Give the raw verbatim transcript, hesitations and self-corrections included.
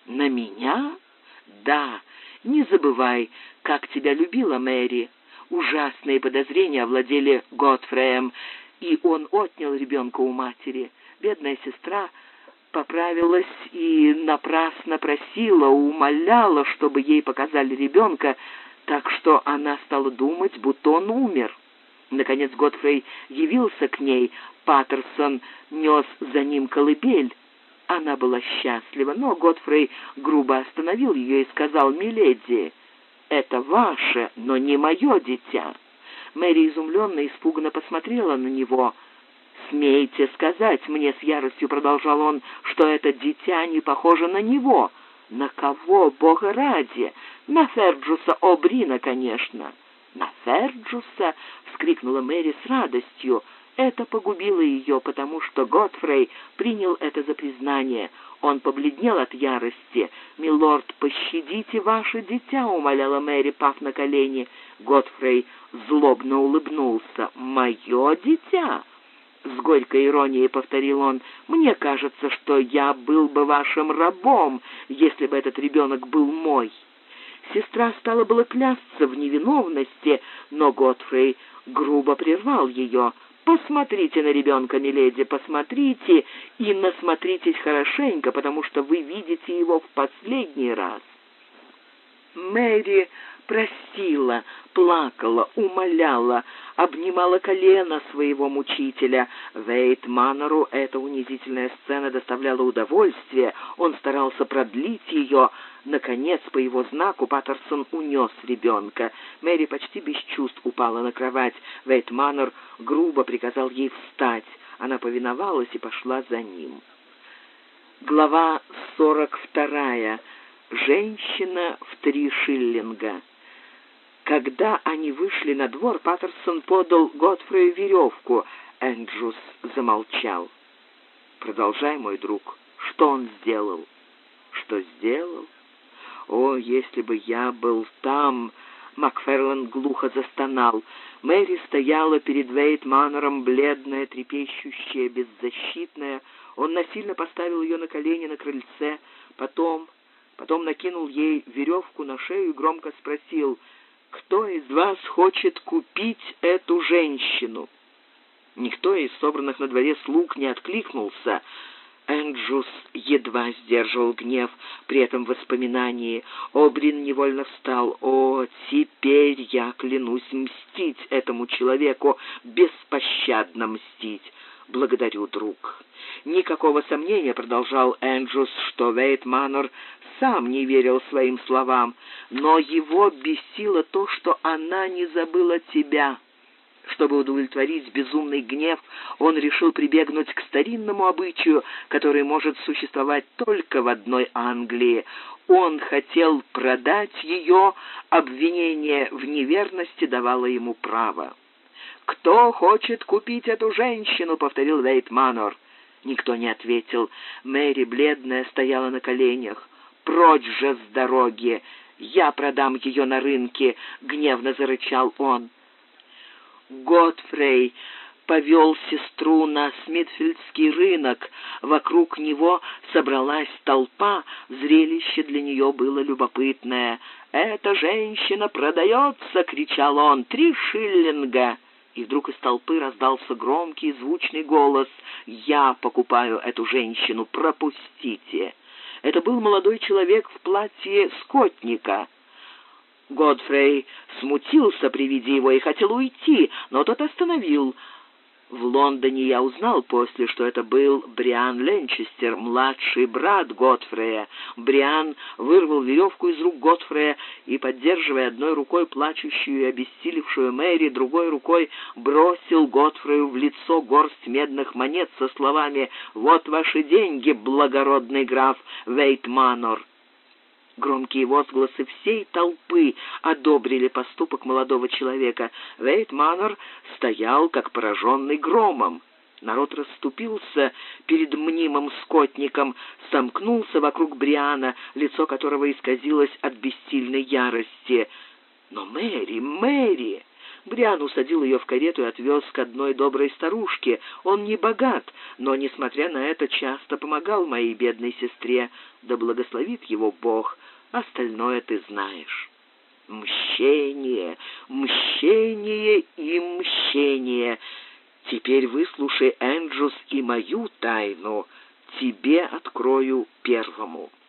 «На меня? Да, не забывай, как тебя любила Мэри». Ужасные подозрения овладели Готфреем, и он отнял ребенка у матери. Бедная сестра поправилась и напрасно просила, умоляла, чтобы ей показали ребенка, так что она стала думать, будто он умер. Наконец Готфрей явился к ней, Паттерсон нес за ним колыбель. Она была счастлива, но Готфрей грубо остановил ее и сказал: «Миледи, это ваше, но не мое дитя». Мэри изумленно и испуганно посмотрела на него. «Смейте сказать мне, — с яростью продолжал он, — что это дитя не похоже на него». «На кого, Бога ради? На Ферджуса О'Брина, конечно». «На Ферджуса!» — вскрикнула Мэри с радостью. Это погубило ее, потому что Готфрей принял это за признание. Он побледнел от ярости. «Милорд, пощадите ваше дитя!» — умоляла Мэри, пав на колени. Готфрей злобно улыбнулся. «Мое дитя?» — с горькой иронией повторил он. «Мне кажется, что я был бы вашим рабом, если бы этот ребенок был мой». Сестра стала было клясться в невиновности, но Готфрей грубо прервал ее. «Посмотрите на ребенка, миледи, посмотрите и насмотритесь хорошенько, потому что вы видите его в последний раз». Мэри просила, плакала, умоляла, обнимала колено своего мучителя. Вейт Манору эта унизительная сцена доставляла удовольствие, он старался продлить ее. Наконец, по его знаку, Паттерсон унес ребенка. Мэри почти без чувств упала на кровать. Вейт Манор грубо приказал ей встать. Она повиновалась и пошла за ним. Глава сорок вторая. Женщина в три шиллинга. Когда они вышли на двор, Паттерсон подал Готфрею веревку. Эндрюс замолчал. «Продолжай, мой друг. Что он сделал?» «Что сделал? О, если бы я был там!» Макферлан глухо застонал. Мэри стояла перед Вейт Манором, бледная, трепещущая, беззащитная. Он насильно поставил ее на колени на крыльце, потом... Потом накинул ей веревку на шею и громко спросил: «Кто из вас хочет купить эту женщину?» Никто из собранных на дворе слуг не откликнулся. Энджус едва сдерживал гнев при этом воспоминании. О'Брин невольно встал. «О, теперь я клянусь мстить этому человеку, беспощадно мстить. Благодарю, друг». Никакого сомнения, продолжал Энджус, что Вейт Манор сам не верил своим словам, но его бесило то, что она не забыла тебя. Чтобы удовлетворить безумный гнев, он решил прибегнуть к старинному обычаю, который может существовать только в одной Англии. Он хотел продать ее, обвинение в неверности давало ему право. «Кто хочет купить эту женщину?» — повторил Вейт Манор. Никто не ответил. Мэри, бледная, стояла на коленях. «Прочь же с дороги! Я продам ее на рынке!» — гневно зарычал он. Готфрей повел сестру на Смитфилдский рынок. Вокруг него собралась толпа, зрелище для нее было любопытное. «Эта женщина продается!» — кричал он. «Три шиллинга!» И вдруг из толпы раздался громкий звучный голос: «Я покупаю эту женщину, пропустите!» Это был молодой человек в платье скотника. Готфрей смутился при виде его и хотел уйти, но тот остановил. В Лондоне я узнал после, что это был Бриан Ленчестер, младший брат Готфрея. Бриан вырвал веревку из рук Готфрея и, поддерживая одной рукой плачущую и обессилевшую Мэри, другой рукой бросил Готфрею в лицо горсть медных монет со словами: «Вот ваши деньги, благородный граф Вейт Манор». Громкие возгласы всей толпы одобрили поступок молодого человека. Вейт Манор стоял, как пораженный громом. Народ расступился перед мнимым скотником, сомкнулся вокруг Бриана, лицо которого исказилось от бессильной ярости. Но Мэри, Мэри... Бриан усадил ее в карету и отвез к одной доброй старушке. Он не богат, но, несмотря на это, часто помогал моей бедной сестре. Да благословит его Бог, остальное ты знаешь. Мщение, мщение и мщение. Теперь выслушай, Энджус, и мою тайну. Тебе открою первому.